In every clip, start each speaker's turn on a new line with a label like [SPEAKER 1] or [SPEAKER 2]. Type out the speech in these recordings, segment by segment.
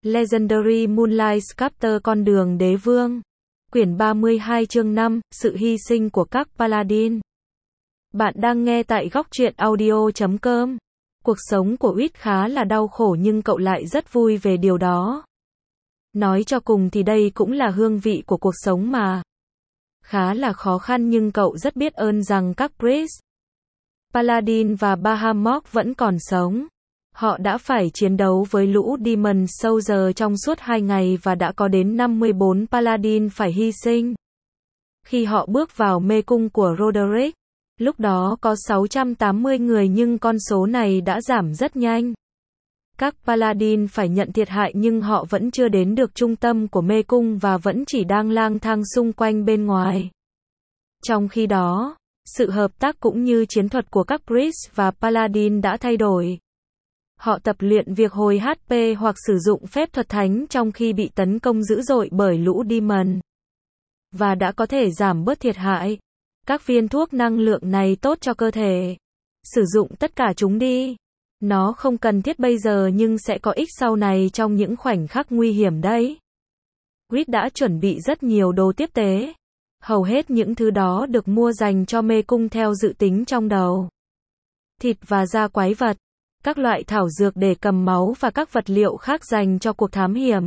[SPEAKER 1] Legendary Moonlight Sculptor con đường đế vương. Quyển 32 chương 5, sự hy sinh của các Paladin. Bạn đang nghe tại góc truyện audio.com. Cuộc sống của Wit khá là đau khổ nhưng cậu lại rất vui về điều đó. Nói cho cùng thì đây cũng là hương vị của cuộc sống mà. Khá là khó khăn nhưng cậu rất biết ơn rằng các Priest, Paladin và Bahamut vẫn còn sống. Họ đã phải chiến đấu với lũ Demon Soldier trong suốt 2 ngày và đã có đến 54 Paladin phải hy sinh. Khi họ bước vào mê cung của Roderick, lúc đó có 680 người nhưng con số này đã giảm rất nhanh. Các Paladin phải nhận thiệt hại nhưng họ vẫn chưa đến được trung tâm của mê cung và vẫn chỉ đang lang thang xung quanh bên ngoài. Trong khi đó, sự hợp tác cũng như chiến thuật của các Priest và Paladin đã thay đổi. Họ tập luyện việc hồi HP hoặc sử dụng phép thuật thánh trong khi bị tấn công dữ dội bởi lũ Demon. Và đã có thể giảm bớt thiệt hại. Các viên thuốc năng lượng này tốt cho cơ thể. Sử dụng tất cả chúng đi. Nó không cần thiết bây giờ nhưng sẽ có ích sau này trong những khoảnh khắc nguy hiểm đấy. Wit đã chuẩn bị rất nhiều đồ tiếp tế. Hầu hết những thứ đó được mua dành cho mê cung theo dự tính trong đầu. Thịt và da quái vật, các loại thảo dược để cầm máu và các vật liệu khác dành cho cuộc thám hiểm.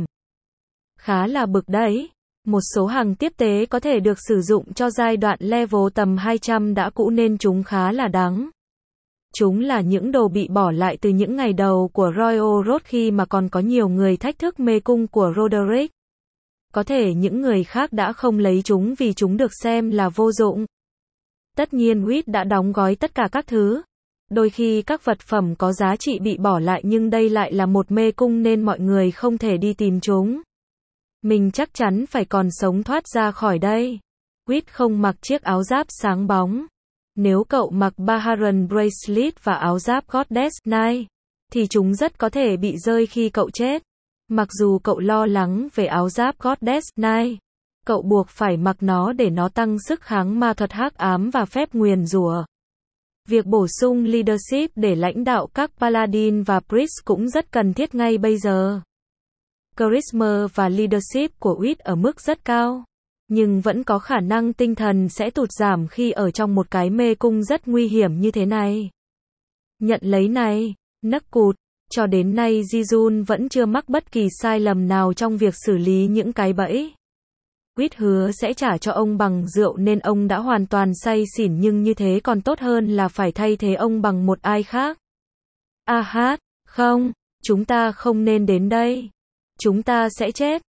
[SPEAKER 1] Khá là bực đấy. Một số hàng tiếp tế có thể được sử dụng cho giai đoạn level tầm 200 đã cũ nên chúng khá là đắng. Chúng là những đồ bị bỏ lại từ những ngày đầu của Royal Road khi mà còn có nhiều người thách thức mê cung của Roderick. Có thể những người khác đã không lấy chúng vì chúng được xem là vô dụng. Tất nhiên Wit đã đóng gói tất cả các thứ. Đôi khi các vật phẩm có giá trị bị bỏ lại nhưng đây lại là một mê cung nên mọi người không thể đi tìm chúng. Mình chắc chắn phải còn sống thoát ra khỏi đây. Wit không mặc chiếc áo giáp sáng bóng. Nếu cậu mặc Baharan Bracelet và áo giáp Goddess Knight, thì chúng rất có thể bị rơi khi cậu chết. Mặc dù cậu lo lắng về áo giáp Goddess Knight, cậu buộc phải mặc nó để nó tăng sức kháng ma thuật hắc ám và phép nguyền rủa. Việc bổ sung leadership để lãnh đạo các Paladin và Priest cũng rất cần thiết ngay bây giờ. Charisma và leadership của Wit ở mức rất cao, nhưng vẫn có khả năng tinh thần sẽ tụt giảm khi ở trong một cái mê cung rất nguy hiểm như thế này. Nhận lấy này, nấc cụt, cho đến nay Ji-jun vẫn chưa mắc bất kỳ sai lầm nào trong việc xử lý những cái bẫy. Wit hứa sẽ trả cho ông bằng rượu nên ông đã hoàn toàn say xỉn nhưng như thế còn tốt hơn là phải thay thế ông bằng một ai khác. Không, chúng ta không nên đến đây. Chúng ta sẽ chết.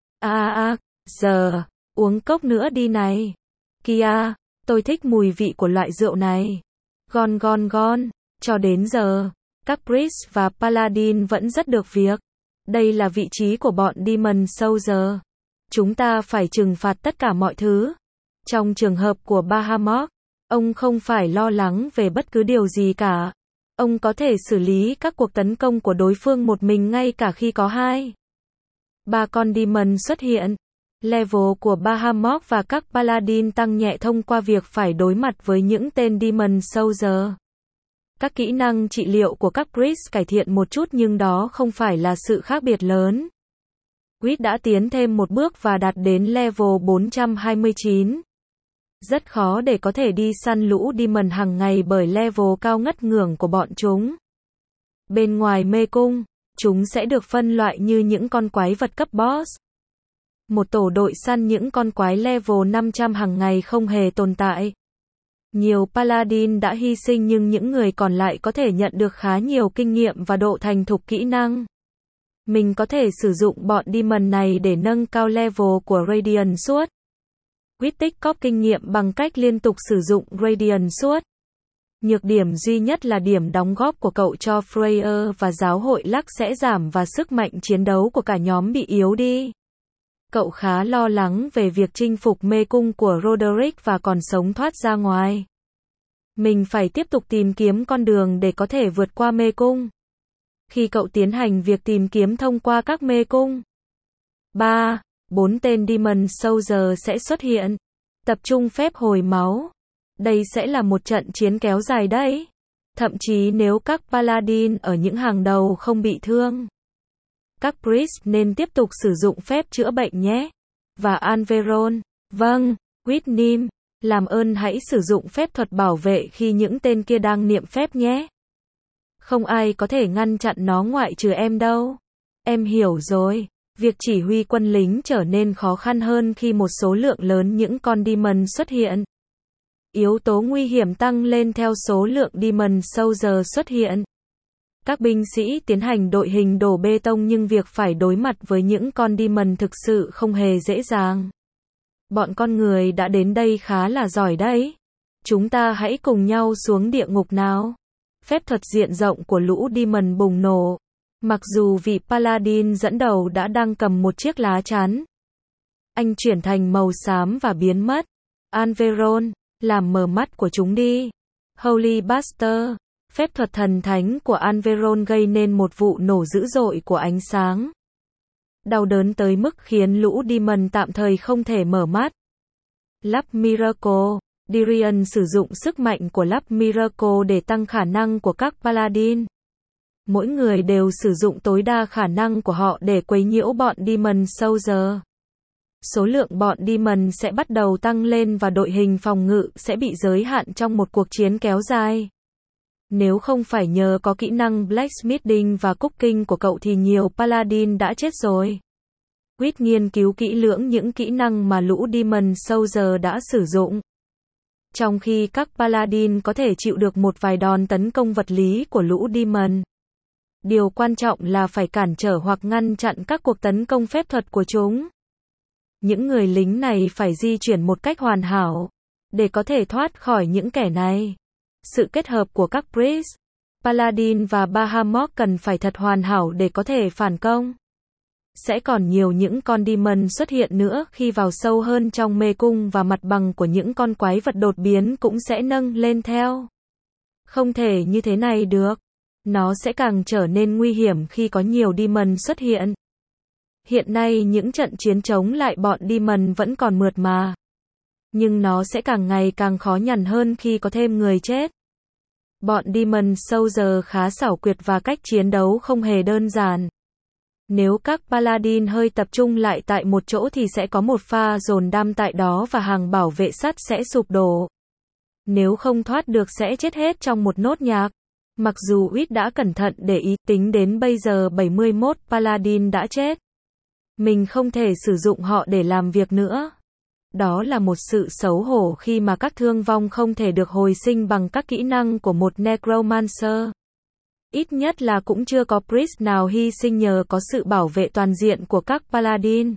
[SPEAKER 1] Giờ, uống cốc nữa đi này. Kia, tôi thích mùi vị của loại rượu này. Gon. Cho đến giờ, các Priest và Paladin vẫn rất được việc. Đây là vị trí của bọn Demon Soldier. Chúng ta phải trừng phạt tất cả mọi thứ. Trong trường hợp của Bahamut, ông không phải lo lắng về bất cứ điều gì cả. Ông có thể xử lý các cuộc tấn công của đối phương một mình ngay cả khi có 2-3 con Demon xuất hiện. Level của Bahamut và các Paladin tăng nhẹ thông qua việc phải đối mặt với những tên Demon Soldier. Các kỹ năng trị liệu của các Priest cải thiện một chút nhưng đó không phải là sự khác biệt lớn. Wit đã tiến thêm một bước và đạt đến level 429. Rất khó để có thể đi săn lũ Demon hàng ngày bởi level cao ngất ngưởng của bọn chúng. Bên ngoài mê cung, chúng sẽ được phân loại như những con quái vật cấp boss. Một tổ đội săn những con quái level 500 hàng ngày không hề tồn tại. Nhiều Paladin đã hy sinh nhưng những người còn lại có thể nhận được khá nhiều kinh nghiệm và độ thành thục kỹ năng. Mình có thể sử dụng bọn Demon này để nâng cao level của Radiant Sword. Wit tích cóp kinh nghiệm bằng cách liên tục sử dụng Radiant Sword. Nhược điểm duy nhất là điểm đóng góp của cậu cho Freya và giáo hội Lắc sẽ giảm và sức mạnh chiến đấu của cả nhóm bị yếu đi. Cậu khá lo lắng về việc chinh phục mê cung của Roderick và còn sống thoát ra ngoài. Mình phải tiếp tục tìm kiếm con đường để có thể vượt qua mê cung. Khi cậu tiến hành việc tìm kiếm thông qua các mê cung, 3-4 tên Demon Soldier sẽ xuất hiện. Tập trung phép hồi máu. Đây sẽ là một trận chiến kéo dài đấy. Thậm chí nếu các Paladin ở những hàng đầu không bị thương, các priest nên tiếp tục sử dụng phép chữa bệnh nhé. Và Anveron, vâng, Whitnim, làm ơn hãy sử dụng phép thuật bảo vệ khi những tên kia đang niệm phép nhé. Không ai có thể ngăn chặn nó ngoại trừ em đâu. Em hiểu rồi. Việc chỉ huy quân lính trở nên khó khăn hơn khi một số lượng lớn những con demon xuất hiện. Yếu tố nguy hiểm tăng lên theo số lượng demon soldier xuất hiện. Các binh sĩ tiến hành đội hình đổ bê tông nhưng việc phải đối mặt với những con demon thực sự không hề dễ dàng. Bọn con người đã đến đây khá là giỏi đấy. Chúng ta hãy cùng nhau xuống địa ngục nào. Phép thuật diện rộng của lũ demon bùng nổ. Mặc dù vị Paladin dẫn đầu đã đang cầm một chiếc lá chắn. Anh chuyển thành màu xám và biến mất. Anveron, làm mờ mắt của chúng đi. Holy Buster, phép thuật thần thánh của Anveron gây nên một vụ nổ dữ dội của ánh sáng. Đau đớn tới mức khiến lũ demon tạm thời không thể mở mắt. Lap Miracle, Dirian sử dụng sức mạnh của Lap Miracle để tăng khả năng của các Paladin. Mỗi người đều sử dụng tối đa khả năng của họ để quấy nhiễu bọn demon soldier. Số lượng bọn demon sẽ bắt đầu tăng lên và đội hình phòng ngự sẽ bị giới hạn trong một cuộc chiến kéo dài. Nếu không phải nhờ có kỹ năng blacksmithing và cooking của cậu thì nhiều Paladin đã chết rồi. Quýt nghiên cứu kỹ lưỡng những kỹ năng mà lũ demon soldier đã sử dụng. Trong khi các Paladin có thể chịu được một vài đòn tấn công vật lý của lũ demon. Điều quan trọng là phải cản trở hoặc ngăn chặn các cuộc tấn công phép thuật của chúng. Những người lính này phải di chuyển một cách hoàn hảo để có thể thoát khỏi những kẻ này. Sự kết hợp của các priest, Paladin và Bahamut cần phải thật hoàn hảo để có thể phản công. Sẽ còn nhiều những con demon xuất hiện nữa khi vào sâu hơn trong mê cung và mặt bằng của những con quái vật đột biến cũng sẽ nâng lên theo. Không thể như thế này được. Nó sẽ càng trở nên nguy hiểm khi có nhiều demon xuất hiện. Hiện nay những trận chiến chống lại bọn demon vẫn còn mượt mà. Nhưng nó sẽ càng ngày càng khó nhằn hơn khi có thêm người chết. Bọn demon soldier khá xảo quyệt và cách chiến đấu không hề đơn giản. Nếu các Paladin hơi tập trung lại tại một chỗ thì sẽ có một pha dồn đam tại đó và hàng bảo vệ sắt sẽ sụp đổ. Nếu không thoát được sẽ chết hết trong một nốt nhạc. Mặc dù Whit đã cẩn thận để ý, tính đến bây giờ 71 Paladin đã chết. Mình không thể sử dụng họ để làm việc nữa. Đó là một sự xấu hổ khi mà các thương vong không thể được hồi sinh bằng các kỹ năng của một Necromancer. Ít nhất là cũng chưa có priest nào hy sinh nhờ có sự bảo vệ toàn diện của các Paladin.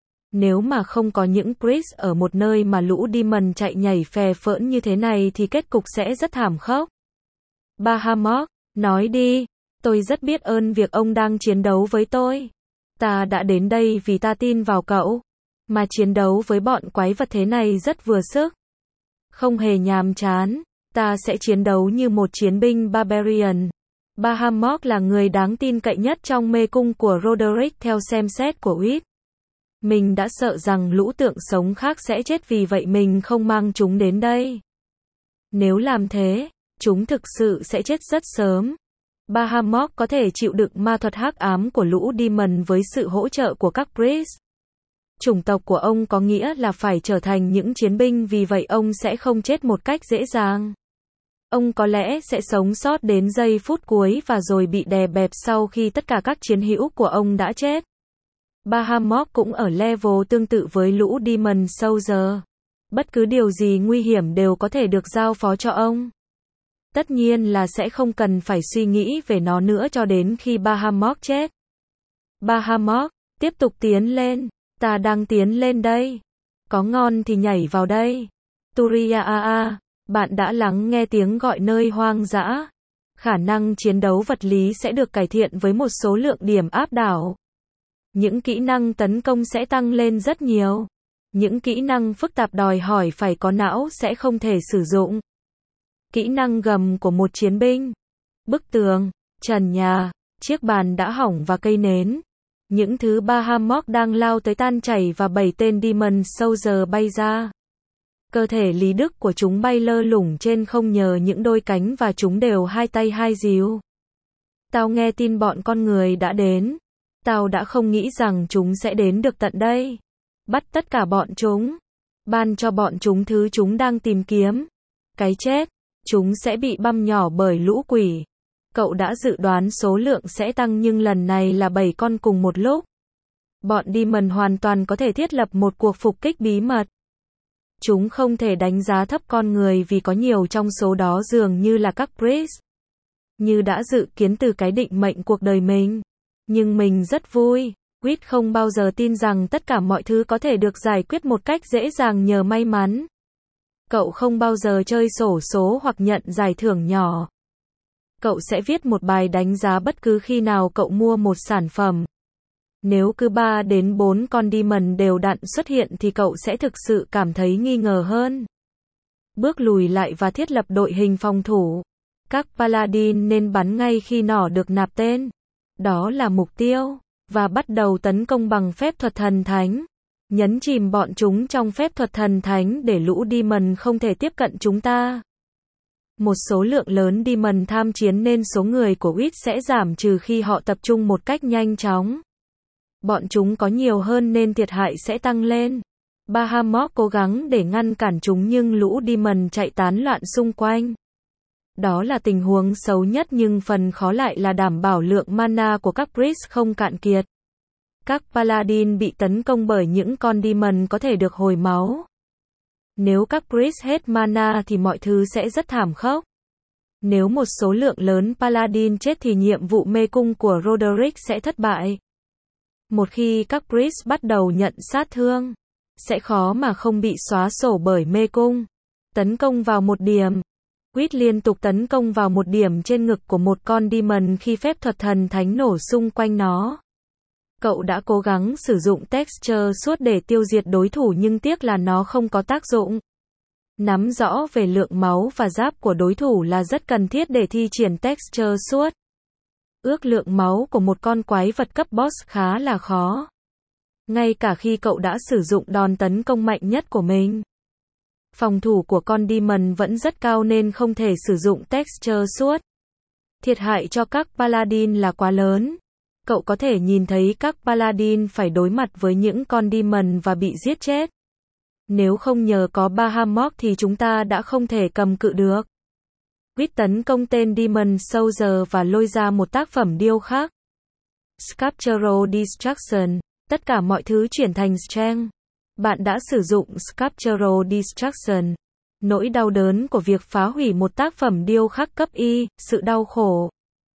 [SPEAKER 1] Nếu mà không có những priest ở một nơi mà lũ demon chạy nhảy phè phỡn như thế này thì kết cục sẽ rất thảm khốc. Bahamut, nói đi, tôi rất biết ơn việc ông đang chiến đấu với tôi. Ta đã đến đây vì ta tin vào cậu. Mà chiến đấu với bọn quái vật thế này rất vừa sức. Không hề nhàm chán. Ta sẽ chiến đấu như một chiến binh barbarian. Bahamut là người đáng tin cậy nhất trong mê cung của Roderick theo xem xét của Whit. Mình đã sợ rằng lũ tượng sống khác sẽ chết vì vậy mình không mang chúng đến đây. Nếu làm thế, chúng thực sự sẽ chết rất sớm. Bahamut có thể chịu đựng ma thuật hắc ám của lũ demon với sự hỗ trợ của các priest. Chủng tộc của ông có nghĩa là phải trở thành những chiến binh vì vậy ông sẽ không chết một cách dễ dàng. Ông có lẽ sẽ sống sót đến giây phút cuối và rồi bị đè bẹp sau khi tất cả các chiến hữu của ông đã chết. Bahamut cũng ở level tương tự với lũ demon soldier. Bất cứ điều gì nguy hiểm đều có thể được giao phó cho ông. Tất nhiên là sẽ không cần phải suy nghĩ về nó nữa cho đến khi Bahamut chết. Bahamut, tiếp tục tiến lên. Ta đang tiến lên đây. Có ngon thì nhảy vào đây. Turiaa, bạn đã lắng nghe tiếng gọi nơi hoang dã. Khả năng chiến đấu vật lý sẽ được cải thiện với một số lượng điểm áp đảo. Những kỹ năng tấn công sẽ tăng lên rất nhiều. Những kỹ năng phức tạp đòi hỏi phải có não sẽ không thể sử dụng. Kỹ năng gầm của một chiến binh. Bức tường, trần nhà, chiếc bàn đã hỏng và cây nến. Những thứ Bahamut đang lao tới tan chảy và 7 tên demon soldier bay ra. Cơ thể lý đức của chúng bay lơ lửng trên không nhờ những đôi cánh và chúng đều hai tay hai díu. Tao nghe tin bọn con người đã đến. Tao đã không nghĩ rằng chúng sẽ đến được tận đây. Bắt tất cả bọn chúng. Ban cho bọn chúng thứ chúng đang tìm kiếm. Cái chết. Chúng sẽ bị băm nhỏ bởi lũ quỷ. Cậu đã dự đoán số lượng sẽ tăng nhưng lần này là 7 con cùng một lúc. Bọn Demon hoàn toàn có thể thiết lập một cuộc phục kích bí mật. Chúng không thể đánh giá thấp con người vì có nhiều trong số đó dường như là các priest. Như đã dự kiến từ cái định mệnh cuộc đời mình. Nhưng mình rất vui. Quýt không bao giờ tin rằng tất cả mọi thứ có thể được giải quyết một cách dễ dàng nhờ may mắn. Cậu không bao giờ chơi xổ số hoặc nhận giải thưởng nhỏ. Cậu sẽ viết một bài đánh giá bất cứ khi nào cậu mua một sản phẩm. Nếu cứ 3 đến 4 con Demon đều đặn xuất hiện thì cậu sẽ thực sự cảm thấy nghi ngờ hơn. Bước lùi lại và thiết lập đội hình phòng thủ. Các Paladin nên bắn ngay khi nỏ được nạp tên. Đó là mục tiêu. Và bắt đầu tấn công bằng phép thuật thần thánh. Nhấn chìm bọn chúng trong phép thuật thần thánh để lũ Demon không thể tiếp cận chúng ta. Một số lượng lớn Demon tham chiến nên số người của Witch sẽ giảm trừ khi họ tập trung một cách nhanh chóng. Bọn chúng có nhiều hơn nên thiệt hại sẽ tăng lên. Bahamut cố gắng để ngăn cản chúng nhưng lũ Demon chạy tán loạn xung quanh. Đó là tình huống xấu nhất nhưng phần khó lại là đảm bảo lượng mana của các priest không cạn kiệt. Các Paladin bị tấn công bởi những con Demon có thể được hồi máu. Nếu các priest hết mana thì mọi thứ sẽ rất thảm khốc. Nếu một số lượng lớn Paladin chết thì nhiệm vụ mê cung của Roderick sẽ thất bại. Một khi các priest bắt đầu nhận sát thương, sẽ khó mà không bị xóa sổ bởi mê cung. Tấn công vào một điểm. Quýt liên tục tấn công vào một điểm trên ngực của một con Demon khi phép thuật thần thánh nổ xung quanh nó. Cậu đã cố gắng sử dụng texture suốt để tiêu diệt đối thủ nhưng tiếc là nó không có tác dụng. Nắm rõ về lượng máu và giáp của đối thủ là rất cần thiết để thi triển texture suốt. Ước lượng máu của một con quái vật cấp boss khá là khó. Ngay cả khi cậu đã sử dụng đòn tấn công mạnh nhất của mình. Phòng thủ của con Demon vẫn rất cao nên không thể sử dụng texture suốt. Thiệt hại cho các Paladin là quá lớn. Cậu có thể nhìn thấy các Paladin phải đối mặt với những con Demon và bị giết chết. Nếu không nhờ có Bahamut thì chúng ta đã không thể cầm cự được. Quýt tấn công tên Demon Soldier và lôi ra một tác phẩm điêu khắc. Sculptural Destruction. Tất cả mọi thứ chuyển thành strength. Bạn đã sử dụng Sculptural Destruction. Nỗi đau đớn của việc phá hủy một tác phẩm điêu khắc cấp Y, sự đau khổ.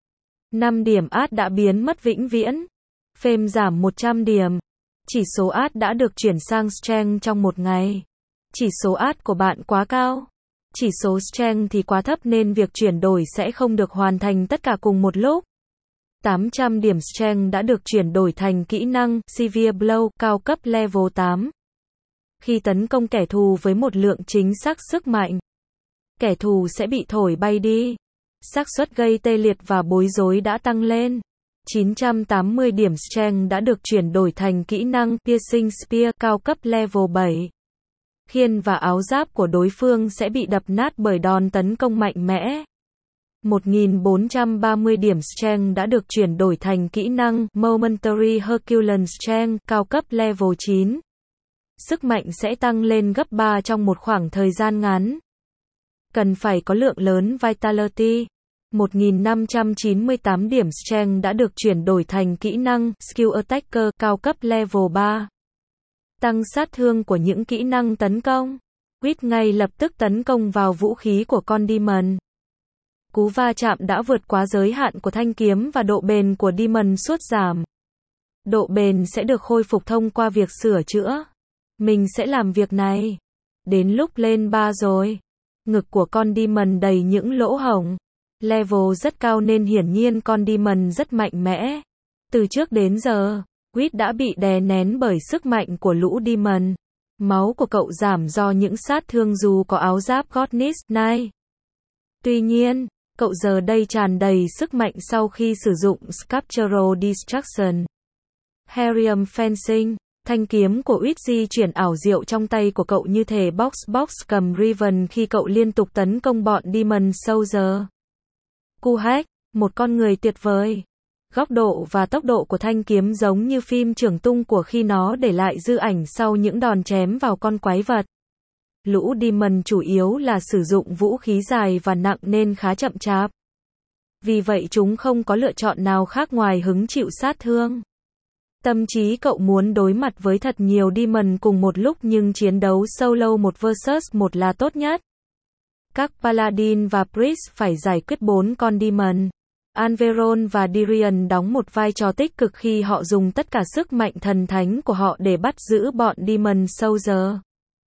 [SPEAKER 1] 5 điểm át đã biến mất vĩnh viễn. Fame giảm 100 điểm. Chỉ số át đã được chuyển sang strength trong một ngày. Chỉ số át của bạn quá cao. Chỉ số strength thì quá thấp nên việc chuyển đổi sẽ không được hoàn thành tất cả cùng một lúc. 800 điểm strength đã được chuyển đổi thành kỹ năng Severe Blow cao cấp level 8. Khi tấn công kẻ thù với một lượng chính xác sức mạnh, kẻ thù sẽ bị thổi bay đi. Xác suất gây tê liệt và bối rối đã tăng lên. 980 điểm strength đã được chuyển đổi thành kỹ năng Piercing Spear cao cấp level 7. Khiên và áo giáp của đối phương sẽ bị đập nát bởi đòn tấn công mạnh mẽ. 1430 điểm strength đã được chuyển đổi thành kỹ năng Momentary Herculean Strength cao cấp level 9. Sức mạnh sẽ tăng lên gấp 3 trong một khoảng thời gian ngắn. Cần phải có lượng lớn Vitality. 1598 điểm strength đã được chuyển đổi thành kỹ năng Skill Attacker cao cấp level 3. Tăng sát thương của những kỹ năng tấn công. Quýt ngay lập tức tấn công vào vũ khí của con Demon. Cú va chạm đã vượt quá giới hạn của thanh kiếm và độ bền của Demon sút giảm. Độ bền sẽ được khôi phục thông qua việc sửa chữa. Mình sẽ làm việc này. Đến lúc lên 3 rồi. Ngực của con Demon đầy những lỗ hổng. Level rất cao nên hiển nhiên con Demon rất mạnh mẽ. Từ trước đến giờ, Quýt đã bị đè nén bởi sức mạnh của lũ Demon. Máu của cậu giảm do những sát thương dù có áo giáp Godness Knight. Tuy nhiên, cậu giờ đây tràn đầy sức mạnh sau khi sử dụng Sculptural Destruction. Herium Fencing. Thanh kiếm của Quýt di chuyển ảo diệu trong tay của cậu như thể box cầm Riven khi cậu liên tục tấn công bọn Demon Soldier. Cu Hack, một con người tuyệt vời. Góc độ và tốc độ của thanh kiếm giống như phim trường tung của khi nó để lại dư ảnh sau những đòn chém vào con quái vật. Lũ Demon chủ yếu là sử dụng vũ khí dài và nặng nên khá chậm chạp. Vì vậy chúng không có lựa chọn nào khác ngoài hứng chịu sát thương. Tâm trí cậu muốn đối mặt với thật nhiều Demon cùng một lúc nhưng chiến đấu solo 1 vs 1 là tốt nhất. Các Paladin và Priest phải giải quyết 4 con Demon. Anveron và Dirion đóng một vai trò tích cực khi họ dùng tất cả sức mạnh thần thánh của họ để bắt giữ bọn Demon Soldier.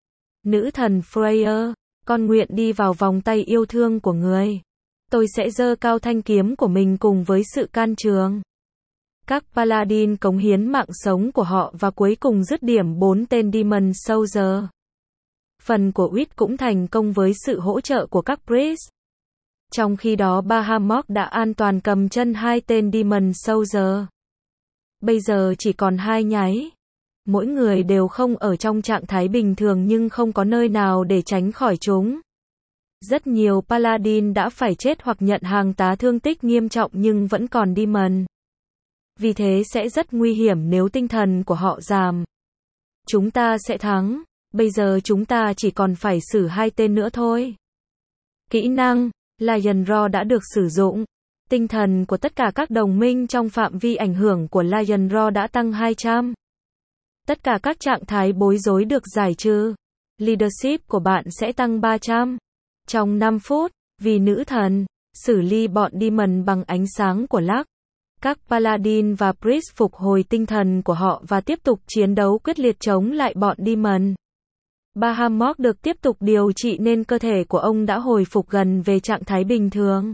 [SPEAKER 1] Nữ thần Freya, con nguyện đi vào vòng tay yêu thương của người. Tôi sẽ giơ cao thanh kiếm của mình cùng với sự can trường. Các Paladin cống hiến mạng sống của họ và cuối cùng dứt điểm 4 tên Demon Soldier. Phần của Wit cũng thành công với sự hỗ trợ của các Priest. Trong khi đó Bahamut đã an toàn cầm chân 2 tên Demon Soldier. Bây giờ chỉ còn 2 nháy. Mỗi người đều không ở trong trạng thái bình thường nhưng không có nơi nào để tránh khỏi chúng. Rất nhiều Paladin đã phải chết hoặc nhận hàng tá thương tích nghiêm trọng nhưng vẫn còn Demon. Vì thế sẽ rất nguy hiểm nếu tinh thần của họ giảm. Chúng ta sẽ thắng. Bây giờ chúng ta chỉ còn phải xử 2 tên nữa thôi. Kỹ năng Lion Roar đã được sử dụng. Tinh thần của tất cả các đồng minh trong phạm vi ảnh hưởng của Lion Roar đã tăng 200. Tất cả các trạng thái bối rối được giải trừ. Leadership của bạn sẽ tăng 300. Trong 5 phút, vì nữ thần, xử lý bọn Demon bằng ánh sáng của Lux. Các Paladin và Priest phục hồi tinh thần của họ và tiếp tục chiến đấu quyết liệt chống lại bọn Demon. Bahamut được tiếp tục điều trị nên cơ thể của ông đã hồi phục gần về trạng thái bình thường.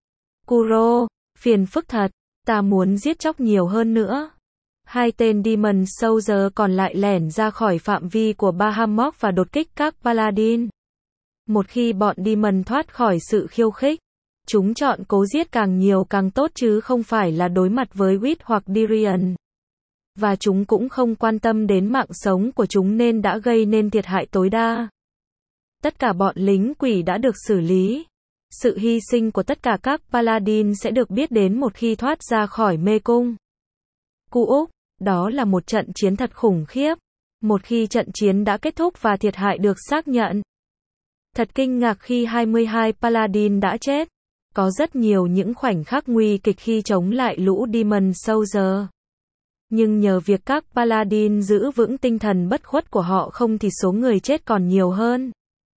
[SPEAKER 1] Kuro, phiền phức thật, ta muốn giết chóc nhiều hơn nữa. 2 tên Demon Soldier còn lại lẻn ra khỏi phạm vi của Bahamut và đột kích các Paladin. Một khi bọn Demon thoát khỏi sự khiêu khích, chúng chọn cố giết càng nhiều càng tốt chứ không phải là đối mặt với Wit hoặc Dirion. Và chúng cũng không quan tâm đến mạng sống của chúng nên đã gây nên thiệt hại tối đa. Tất cả bọn lính quỷ đã được xử lý. Sự hy sinh của tất cả các Paladin sẽ được biết đến một khi thoát ra khỏi mê cung. Úc, đó là một trận chiến thật khủng khiếp. Một khi trận chiến đã kết thúc và thiệt hại được xác nhận. Thật kinh ngạc khi 22 Paladin đã chết. Có rất nhiều những khoảnh khắc nguy kịch khi chống lại lũ Demon Soldier. Nhưng nhờ việc các Paladin giữ vững tinh thần bất khuất của họ không thì số người chết còn nhiều hơn.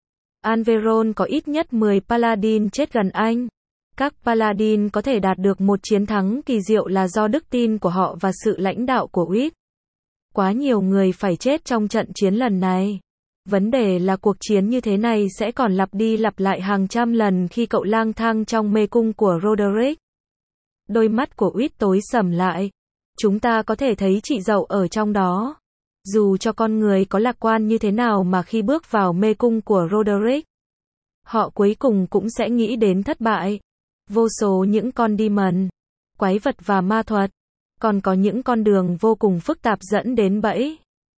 [SPEAKER 1] Anveron có ít nhất 10 Paladin chết gần anh. Các Paladin có thể đạt được một chiến thắng kỳ diệu là do đức tin của họ và sự lãnh đạo của Wit. Quá nhiều người phải chết trong trận chiến lần này. Vấn đề là cuộc chiến như thế này sẽ còn lặp đi lặp lại hàng trăm lần khi cậu lang thang trong mê cung của Roderick. Đôi mắt của Wit tối sầm lại. Chúng ta có thể thấy chị dậu ở trong đó. Dù cho con người có lạc quan như thế nào mà khi bước vào mê cung của Roderick, họ cuối cùng cũng sẽ nghĩ đến thất bại. Vô số những con Demon, quái vật và ma thuật. Còn có những con đường vô cùng phức tạp dẫn đến bẫy.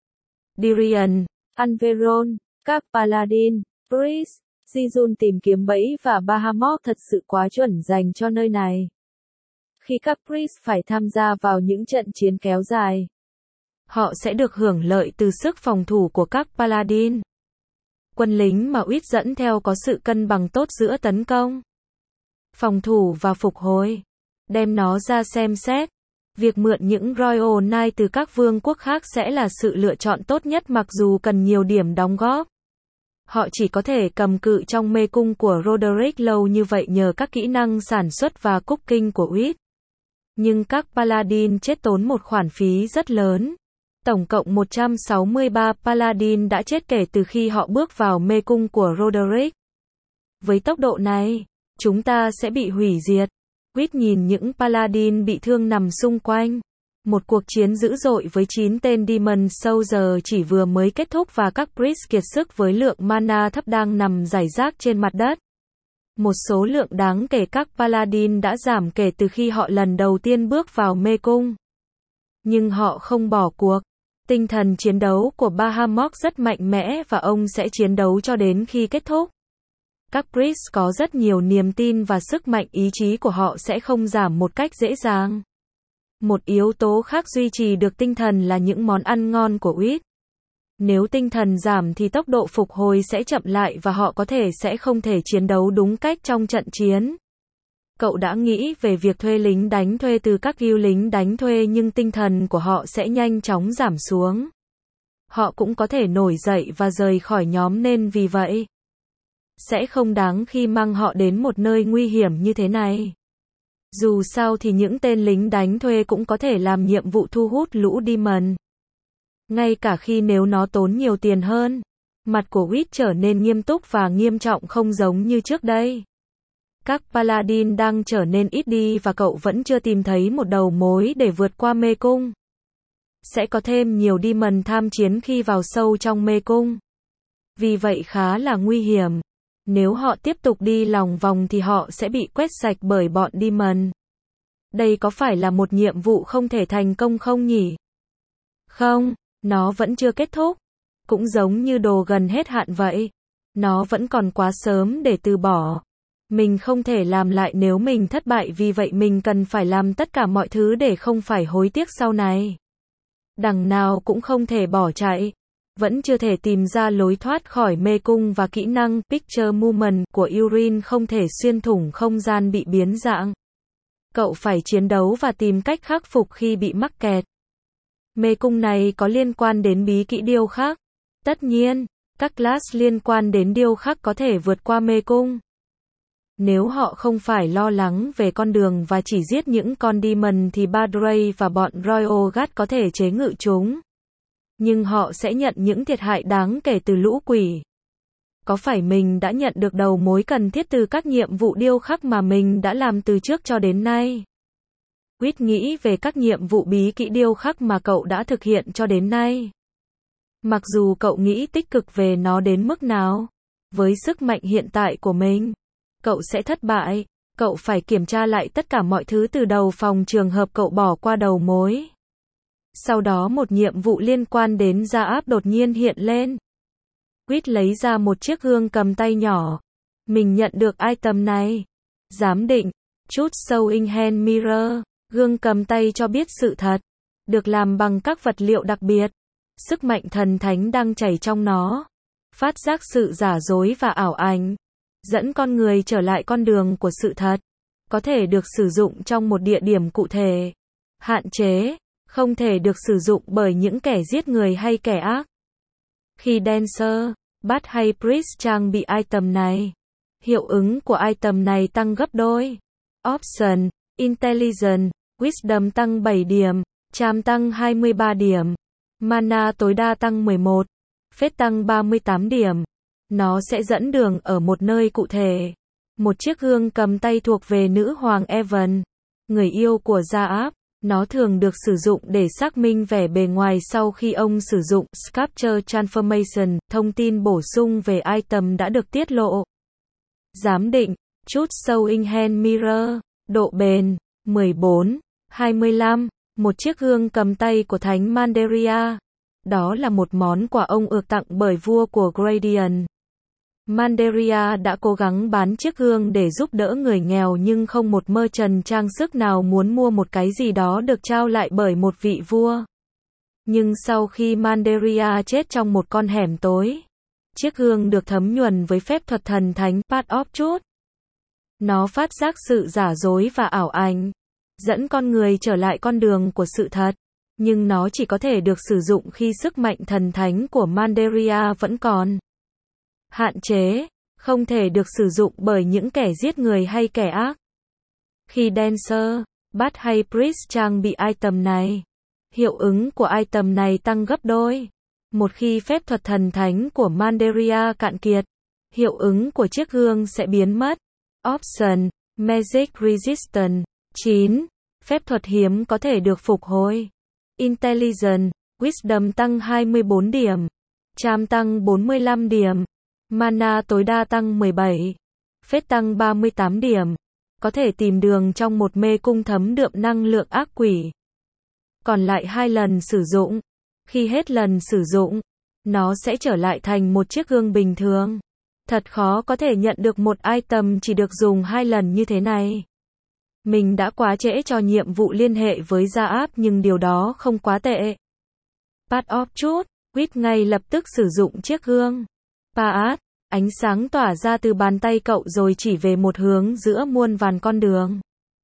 [SPEAKER 1] Dirion, Anveron, các Paladin, Priest, Jijun tìm kiếm bẫy và Bahamut thật sự quá chuẩn dành cho nơi này. Khi các Priest phải tham gia vào những trận chiến kéo dài, họ sẽ được hưởng lợi từ sức phòng thủ của các Paladin. Quân lính mà Wit dẫn theo có sự cân bằng tốt giữa tấn công, phòng thủ và phục hồi. Đem nó ra xem xét. Việc mượn những Royal Knight từ các vương quốc khác sẽ là sự lựa chọn tốt nhất mặc dù cần nhiều điểm đóng góp. Họ chỉ có thể cầm cự trong mê cung của Roderick lâu như vậy nhờ các kỹ năng sản xuất và cooking của Wit. Nhưng các Paladin chết tốn một khoản phí rất lớn. Tổng cộng 163 Paladin đã chết kể từ khi họ bước vào mê cung của Roderick. Với tốc độ này, chúng ta sẽ bị hủy diệt. Wit nhìn những Paladin bị thương nằm xung quanh. Một cuộc chiến dữ dội với 9 tên Demon Soldier chỉ vừa mới kết thúc và các Priest kiệt sức với lượng mana thấp đang nằm rải rác trên mặt đất. Một số lượng đáng kể các Paladin đã giảm kể từ khi họ lần đầu tiên bước vào mê cung. Nhưng họ không bỏ cuộc. Tinh thần chiến đấu của Bahamut rất mạnh mẽ và ông sẽ chiến đấu cho đến khi kết thúc. Các Priest có rất nhiều niềm tin và sức mạnh ý chí của họ sẽ không giảm một cách dễ dàng. Một yếu tố khác duy trì được tinh thần là những món ăn ngon của Wheat. Nếu tinh thần giảm thì tốc độ phục hồi sẽ chậm lại và họ có thể sẽ không thể chiến đấu đúng cách trong trận chiến. Cậu đã nghĩ về việc thuê lính đánh thuê từ các guild lính đánh thuê nhưng tinh thần của họ sẽ nhanh chóng giảm xuống. Họ cũng có thể nổi dậy và rời khỏi nhóm nên vì vậy, sẽ không đáng khi mang họ đến một nơi nguy hiểm như thế này. Dù sao thì những tên lính đánh thuê cũng có thể làm nhiệm vụ thu hút lũ demon. Ngay cả khi nếu nó tốn nhiều tiền hơn. Mặt của Wheat trở nên nghiêm túc và nghiêm trọng không giống như trước đây. Các paladin đang trở nên ít đi và cậu vẫn chưa tìm thấy một đầu mối để vượt qua mê cung. Sẽ có thêm nhiều demon tham chiến khi vào sâu trong mê cung. Vì vậy khá là nguy hiểm. Nếu họ tiếp tục đi lòng vòng thì họ sẽ bị quét sạch bởi bọn demon. Đây có phải là một nhiệm vụ không thể thành công không nhỉ? Không, nó vẫn chưa kết thúc. Cũng giống như đồ gần hết hạn vậy. Nó vẫn còn quá sớm để từ bỏ. Mình không thể làm lại nếu mình thất bại vì vậy mình cần phải làm tất cả mọi thứ để không phải hối tiếc sau này. Đằng nào cũng không thể bỏ chạy. Vẫn chưa thể tìm ra lối thoát khỏi mê cung và kỹ năng Picture Movement của Urin không thể xuyên thủng không gian bị biến dạng. Cậu phải chiến đấu và tìm cách khắc phục khi bị mắc kẹt. Mê cung này có liên quan đến bí kỹ điêu khắc. Tất nhiên, các class liên quan đến điêu khắc có thể vượt qua mê cung. Nếu họ không phải lo lắng về con đường và chỉ giết những con demon thì Padre và bọn Royal Guard có thể chế ngự chúng. Nhưng họ sẽ nhận những thiệt hại đáng kể từ lũ quỷ. Có phải mình đã nhận được đầu mối cần thiết từ các nhiệm vụ điêu khắc mà mình đã làm từ trước cho đến nay? Wheat nghĩ về các nhiệm vụ bí kỹ điêu khắc mà cậu đã thực hiện cho đến nay. Mặc dù cậu nghĩ tích cực về nó đến mức nào, với sức mạnh hiện tại của mình, cậu sẽ thất bại. Cậu phải kiểm tra lại tất cả mọi thứ từ đầu phòng trường hợp cậu bỏ qua đầu mối. Sau đó một nhiệm vụ liên quan đến gia áp đột nhiên hiện lên. Wheat lấy ra một chiếc gương cầm tay nhỏ. Mình nhận được item này. Giám định. Chút Showing Hand Mirror. Gương cầm tay cho biết sự thật. Được làm bằng các vật liệu đặc biệt. Sức mạnh thần thánh đang chảy trong nó. Phát giác sự giả dối và ảo ảnh. Dẫn con người trở lại con đường của sự thật. Có thể được sử dụng trong một địa điểm cụ thể. Hạn chế. Không thể được sử dụng bởi những kẻ giết người hay kẻ ác. Khi Dancer, Bard hay Priest trang bị item này, hiệu ứng của item này tăng gấp đôi. Option, Intelligence, Wisdom tăng 7 điểm, Charm tăng 23 điểm, Mana tối đa tăng 11, Faith tăng 38 điểm. Nó sẽ dẫn đường ở một nơi cụ thể. Một chiếc gương cầm tay thuộc về nữ hoàng Evan, người yêu của Gia-áp. Nó thường được sử dụng để xác minh vẻ bề ngoài sau khi ông sử dụng Sculpture Transformation. Thông tin bổ sung về item đã được tiết lộ. Giám định, chút Showing Hand Mirror, độ bền, 14, 25, một chiếc gương cầm tay của Thánh Mandaria. Đó là một món quà ông được tặng bởi vua của Gradient. Mandaria đã cố gắng bán chiếc gương để giúp đỡ người nghèo nhưng không một merchant trang sức nào muốn mua một cái gì đó được trao lại bởi một vị vua. Nhưng sau khi Mandaria chết trong một con hẻm tối, chiếc gương được thấm nhuần với phép thuật thần thánh Path of Truth. Nó phát giác sự giả dối và ảo ảnh, dẫn con người trở lại con đường của sự thật. Nhưng nó chỉ có thể được sử dụng khi sức mạnh thần thánh của Mandaria vẫn còn. Hạn chế, không thể được sử dụng bởi những kẻ giết người hay kẻ ác. Khi Dancer, Bard hay Priest trang bị item này, hiệu ứng của item này tăng gấp đôi. Một khi phép thuật thần thánh của Mandaria cạn kiệt, hiệu ứng của chiếc gương sẽ biến mất. Option, Magic Resistance. 9. Phép thuật hiếm có thể được phục hồi. Intelligence, Wisdom tăng 24 điểm. Charm tăng 45 điểm. Mana tối đa tăng 17. Faith tăng 38 điểm. Có thể tìm đường trong một mê cung thấm đượm năng lượng ác quỷ. Còn lại 2 lần sử dụng. Khi hết lần sử dụng, nó sẽ trở lại thành một chiếc gương bình thường. Thật khó có thể nhận được một item chỉ được dùng 2 lần như thế này. Mình đã quá trễ cho nhiệm vụ liên hệ với Gia Áp nhưng điều đó không quá tệ. Pat off chút, Quýt ngay lập tức sử dụng chiếc gương. Pat, ánh sáng tỏa ra từ bàn tay cậu rồi chỉ về một hướng giữa muôn vàn con đường.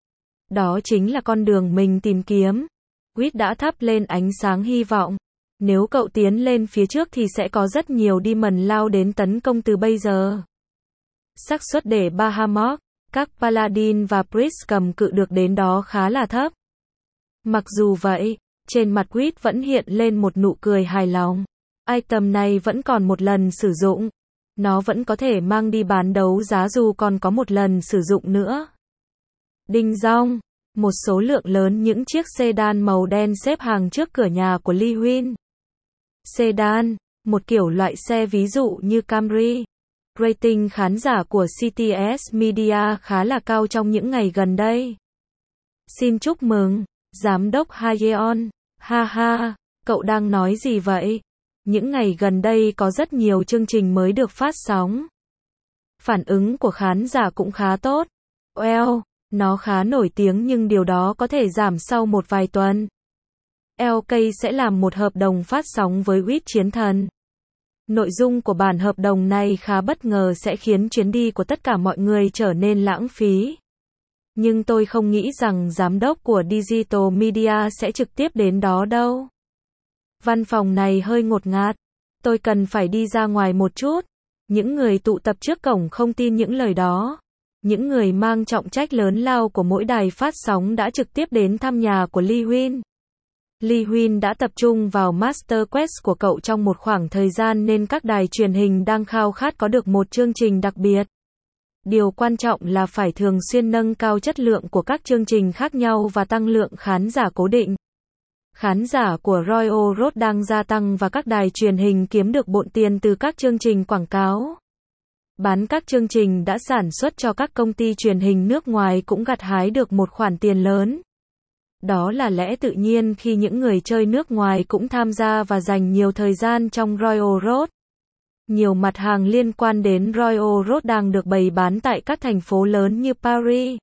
[SPEAKER 1] Đó chính là con đường mình tìm kiếm. Quýt đã thắp lên ánh sáng hy vọng. Nếu cậu tiến lên phía trước thì sẽ có rất nhiều demon lao đến tấn công từ bây giờ. Xác suất để Bahamut, các Paladin và Priest cầm cự được đến đó khá là thấp. Mặc dù vậy, trên mặt Quýt vẫn hiện lên một nụ cười hài lòng. Item này vẫn còn một lần sử dụng. Nó vẫn có thể mang đi bán đấu giá dù còn có một lần sử dụng nữa. Đinh dong, một số lượng lớn những chiếc sedan màu đen xếp hàng trước cửa nhà của Lee Huynh. Sedan, một kiểu loại xe ví dụ như Camry. Rating khán giả của CTS Media khá là cao trong những ngày gần đây. Xin chúc mừng, Giám đốc Hayeon. Ha ha, cậu đang nói gì vậy? Những ngày gần đây có rất nhiều chương trình mới được phát sóng. Phản ứng của khán giả cũng khá tốt. Well, nó khá nổi tiếng nhưng điều đó có thể giảm sau một vài tuần. LK sẽ làm một hợp đồng phát sóng với Quýt Chiến Thần. Nội dung của bản hợp đồng này khá bất ngờ sẽ khiến chuyến đi của tất cả mọi người trở nên lãng phí. Nhưng tôi không nghĩ rằng giám đốc của Digital Media sẽ trực tiếp đến đó đâu. Văn phòng này hơi ngột ngạt. Tôi cần phải đi ra ngoài một chút. Những người tụ tập trước cổng không tin những lời đó. Những người mang trọng trách lớn lao của mỗi đài phát sóng đã trực tiếp đến thăm nhà của Lee Huynh. Lee Huynh đã tập trung vào Master Quest của cậu trong một khoảng thời gian nên các đài truyền hình đang khao khát có được một chương trình đặc biệt. Điều quan trọng là phải thường xuyên nâng cao chất lượng của các chương trình khác nhau và tăng lượng khán giả cố định. Khán giả của Royal Road đang gia tăng và các đài truyền hình kiếm được bộn tiền từ các chương trình quảng cáo. Bán các chương trình đã sản xuất cho các công ty truyền hình nước ngoài cũng gặt hái được một khoản tiền lớn. Đó là lẽ tự nhiên khi những người chơi nước ngoài cũng tham gia và dành nhiều thời gian trong Royal Road. Nhiều mặt hàng liên quan đến Royal Road đang được bày bán tại các thành phố lớn như Paris,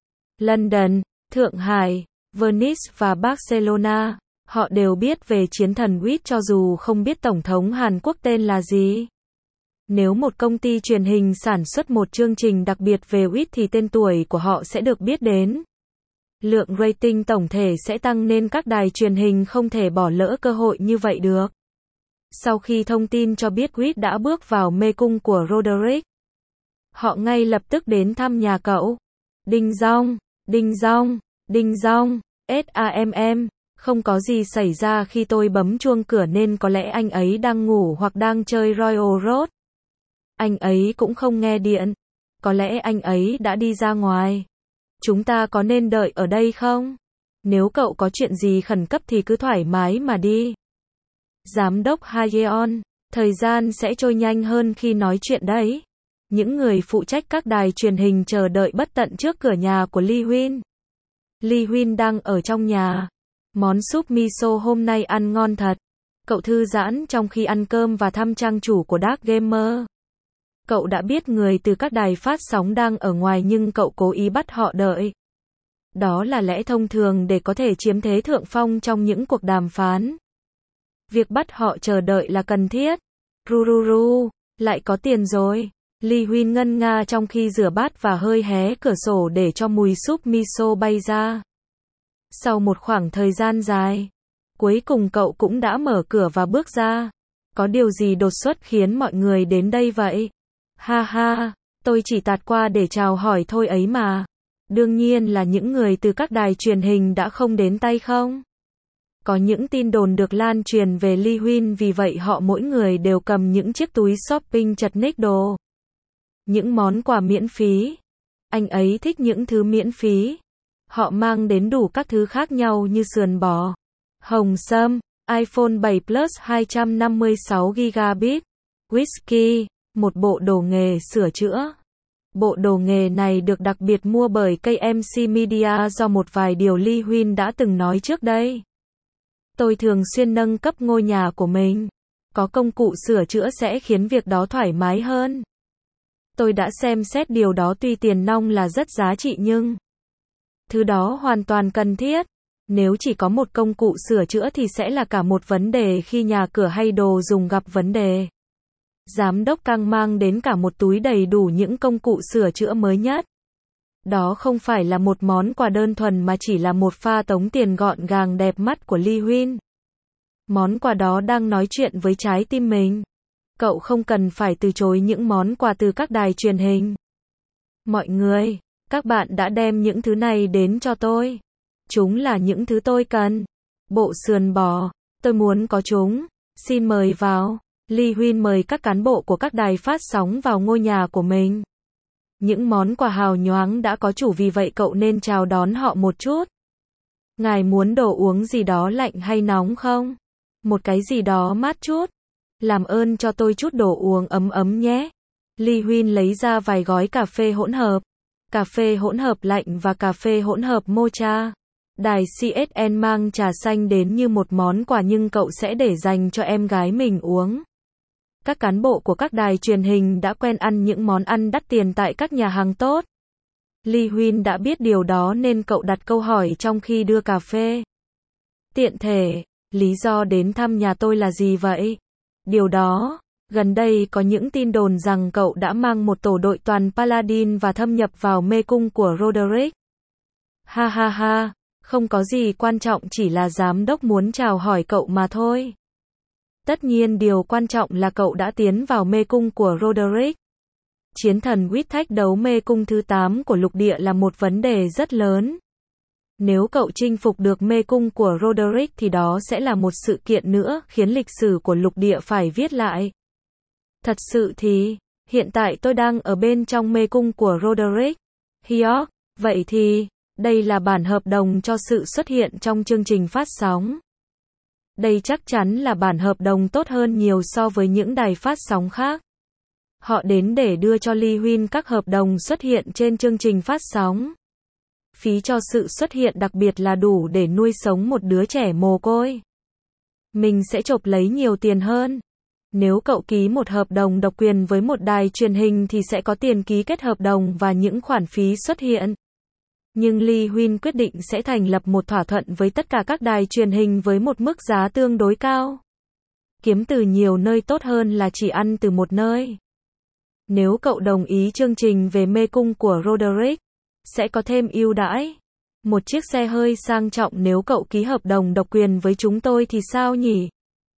[SPEAKER 1] London, Thượng Hải, Venice và Barcelona. Họ đều biết về chiến thần Quýt cho dù không biết Tổng thống Hàn Quốc tên là gì. Nếu một công ty truyền hình sản xuất một chương trình đặc biệt về Quýt thì tên tuổi của họ sẽ được biết đến. Lượng rating tổng thể sẽ tăng nên các đài truyền hình không thể bỏ lỡ cơ hội như vậy được. Sau khi thông tin cho biết Quýt đã bước vào mê cung của Roderick, họ ngay lập tức đến thăm nhà cậu. Đinh dong, đinh dong, đinh dong, SAMM, không có gì xảy ra khi tôi bấm chuông cửa nên có lẽ anh ấy đang ngủ hoặc đang chơi Royal Road. Anh ấy cũng không nghe điện. Có lẽ anh ấy đã đi ra ngoài. Chúng ta có nên đợi ở đây không? Nếu cậu có chuyện gì khẩn cấp thì cứ thoải mái mà đi. Giám đốc Hayeon, thời gian sẽ trôi nhanh hơn khi nói chuyện đấy. Những người phụ trách các đài truyền hình chờ đợi bất tận trước cửa nhà của Lee Huynh. Lee Huynh đang ở trong nhà. Món súp miso hôm nay ăn ngon thật. Cậu thư giãn trong khi ăn cơm và thăm trang chủ của Dark Gamer. Cậu đã biết người từ các đài phát sóng đang ở ngoài nhưng cậu cố ý bắt họ đợi. Đó là lẽ thông thường để có thể chiếm thế thượng phong trong những cuộc đàm phán. Việc bắt họ chờ đợi là cần thiết. Rururu, lại có tiền rồi. Lee Huynh ngân nga trong khi rửa bát và hơi hé cửa sổ để cho mùi súp miso bay ra. Sau một khoảng thời gian dài, cuối cùng cậu cũng đã mở cửa và bước ra. Có điều gì đột xuất khiến mọi người đến đây vậy? Ha ha, tôi chỉ tạt qua để chào hỏi thôi ấy mà. Đương nhiên là những người từ các đài truyền hình đã không đến tay không? Có những tin đồn được lan truyền về Lee Huynh vì vậy họ mỗi người đều cầm những chiếc túi shopping chật ních đồ. Những món quà miễn phí. Anh ấy thích những thứ miễn phí. Họ mang đến đủ các thứ khác nhau như sườn bò, hồng sâm, iPhone 7 Plus 256GB, whisky, một bộ đồ nghề sửa chữa. Bộ đồ nghề này được đặc biệt mua bởi KMC Media do một vài điều Lee Huynh đã từng nói trước đây. Tôi thường xuyên nâng cấp ngôi nhà của mình. Có công cụ sửa chữa sẽ khiến việc đó thoải mái hơn. Tôi đã xem xét điều đó tuy tiền nong là rất giá trị nhưng Thứ đó hoàn toàn cần thiết. Nếu chỉ có một công cụ sửa chữa thì sẽ là cả một vấn đề khi nhà cửa hay đồ dùng gặp vấn đề. Giám đốc Kang mang đến cả một túi đầy đủ những công cụ sửa chữa mới nhất. Đó không phải là một món quà đơn thuần mà chỉ là một pha tống tiền gọn gàng đẹp mắt của Lee Huynh. Món quà đó đang nói chuyện với trái tim mình. Cậu không cần phải từ chối những món quà từ các đài truyền hình. Mọi người, các bạn đã đem những thứ này đến cho tôi. Chúng là những thứ tôi cần. Bộ sườn bò, tôi muốn có chúng. Xin mời vào. Lee Huynh mời các cán bộ của các đài phát sóng vào ngôi nhà của mình. Những món quà hào nhoáng đã có chủ, vì vậy cậu nên chào đón họ một chút. Ngài muốn đồ uống gì đó lạnh hay nóng không? Một cái gì đó mát chút. Làm ơn cho tôi chút đồ uống ấm ấm nhé. Lee Huynh lấy ra vài gói cà phê hỗn hợp. Cà phê hỗn hợp lạnh và cà phê hỗn hợp mocha. Đài CSN mang trà xanh đến như một món quà nhưng cậu sẽ để dành cho em gái mình uống. Các cán bộ của các đài truyền hình đã quen ăn những món ăn đắt tiền tại các nhà hàng tốt. Lee Huynh đã biết điều đó nên cậu đặt câu hỏi trong khi đưa cà phê. Tiện thể, lý do đến thăm nhà tôi là gì vậy? Điều đó, gần đây có những tin đồn rằng cậu đã mang một tổ đội toàn Paladin và thâm nhập vào mê cung của Roderick. Ha ha ha, không có gì quan trọng, chỉ là giám đốc muốn chào hỏi cậu mà thôi. Tất nhiên điều quan trọng là cậu đã tiến vào mê cung của Roderick. Chiến thần Huyết thách đấu mê cung thứ 8 của lục địa là một vấn đề rất lớn. Nếu cậu chinh phục được mê cung của Roderick thì đó sẽ là một sự kiện nữa khiến lịch sử của lục địa phải viết lại. Thật sự thì, hiện tại tôi đang ở bên trong mê cung của Roderick. Hyok, vậy thì, đây là bản hợp đồng cho sự xuất hiện trong chương trình phát sóng. Đây chắc chắn là bản hợp đồng tốt hơn nhiều so với những đài phát sóng khác. Họ đến để đưa cho Lee Huynh các hợp đồng xuất hiện trên chương trình phát sóng. Phí cho sự xuất hiện đặc biệt là đủ để nuôi sống một đứa trẻ mồ côi. Mình sẽ chộp lấy nhiều tiền hơn. Nếu cậu ký một hợp đồng độc quyền với một đài truyền hình thì sẽ có tiền ký kết hợp đồng và những khoản phí xuất hiện. Nhưng Lee Huynh quyết định sẽ thành lập một thỏa thuận với tất cả các đài truyền hình với một mức giá tương đối cao. Kiếm từ nhiều nơi tốt hơn là chỉ ăn từ một nơi. Nếu cậu đồng ý chương trình về mê cung của Roderick, sẽ có thêm ưu đãi. Một chiếc xe hơi sang trọng nếu cậu ký hợp đồng độc quyền với chúng tôi thì sao nhỉ?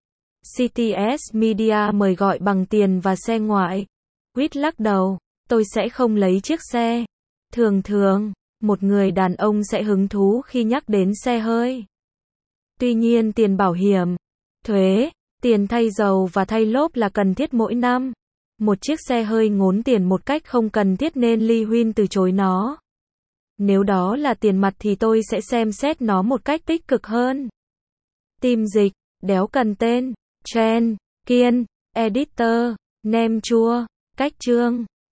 [SPEAKER 1] CTS Media mời gọi bằng tiền và xe ngoại. Quýt lắc đầu, tôi sẽ không lấy chiếc xe. Thường, một người đàn ông sẽ hứng thú khi nhắc đến xe hơi. Tuy nhiên tiền bảo hiểm, thuế, tiền thay dầu và thay lốp là cần thiết mỗi năm. Một chiếc xe hơi ngốn tiền một cách không cần thiết nên Lee Huynh từ chối nó. Nếu đó là tiền mặt thì tôi sẽ xem xét nó một cách tích cực hơn. Tim dịch, đéo cần tên, Chen, Kiên, Editor, Nem chua, cách chương.